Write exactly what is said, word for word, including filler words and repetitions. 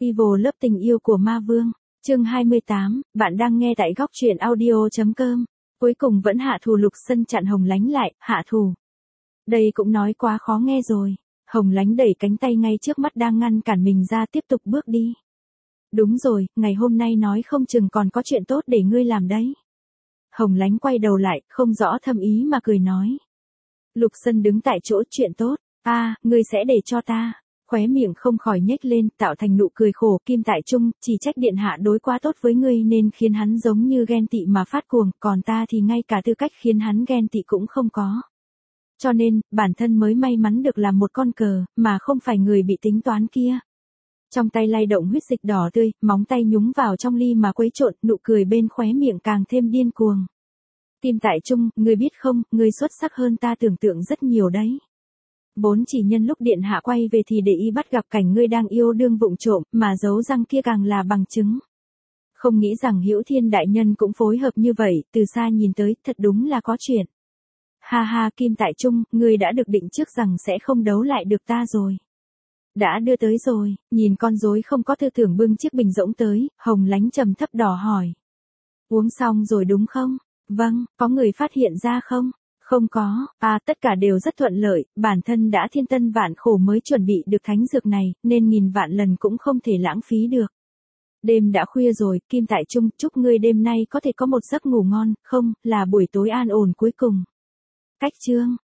Evil lớp tình yêu của ma vương, chương hai mươi tám, bạn đang nghe tại góc truyện audio.com. Cuối cùng vẫn hạ thù. Lục Sân chặn Hồng Lánh lại, hạ thù. Đây cũng nói quá khó nghe rồi. Hồng Lánh đẩy cánh tay ngay trước mắt đang ngăn cản mình ra, tiếp tục bước đi. Đúng rồi, ngày hôm nay nói không chừng còn có chuyện tốt để ngươi làm đấy. Hồng Lánh quay đầu lại, không rõ thâm ý mà cười nói. Lục Sân đứng tại chỗ, chuyện tốt, à, ngươi sẽ để cho ta. Khóe miệng không khỏi nhếch lên, tạo thành nụ cười khổ. Kim Tại Trung, chỉ trách điện hạ đối quá tốt với ngươi nên khiến hắn giống như ghen tị mà phát cuồng, còn ta thì ngay cả tư cách khiến hắn ghen tị cũng không có. Cho nên, bản thân mới may mắn được làm một con cờ, mà không phải người bị tính toán kia. Trong tay lay động huyết dịch đỏ tươi, móng tay nhúng vào trong ly mà quấy trộn, nụ cười bên khóe miệng càng thêm điên cuồng. Kim Tại Trung, ngươi biết không, ngươi xuất sắc hơn ta tưởng tượng rất nhiều đấy. Vốn chỉ nhân lúc điện hạ quay về thì để ý bắt gặp cảnh ngươi đang yêu đương vụng trộm, mà giấu răng kia càng là bằng chứng. Không nghĩ rằng Hữu Thiên đại nhân cũng phối hợp như vậy, từ xa nhìn tới, thật đúng là có chuyện. Ha ha, Kim Tại Trung, ngươi đã được định trước rằng sẽ không đấu lại được ta rồi. Đã đưa tới rồi, nhìn con rối không có tư tưởng bưng chiếc bình rỗng tới, Hồng Lánh trầm thấp đỏ hỏi. Uống xong rồi đúng không? Vâng, có người phát hiện ra không? Không có, à tất cả đều rất thuận lợi, bản thân đã thiên tân vạn khổ mới chuẩn bị được thánh dược này, nên nghìn vạn lần cũng không thể lãng phí được. Đêm đã khuya rồi, Kim Tại Trung, chúc ngươi đêm nay có thể có một giấc ngủ ngon, không, là buổi tối an ổn cuối cùng. Cách chương,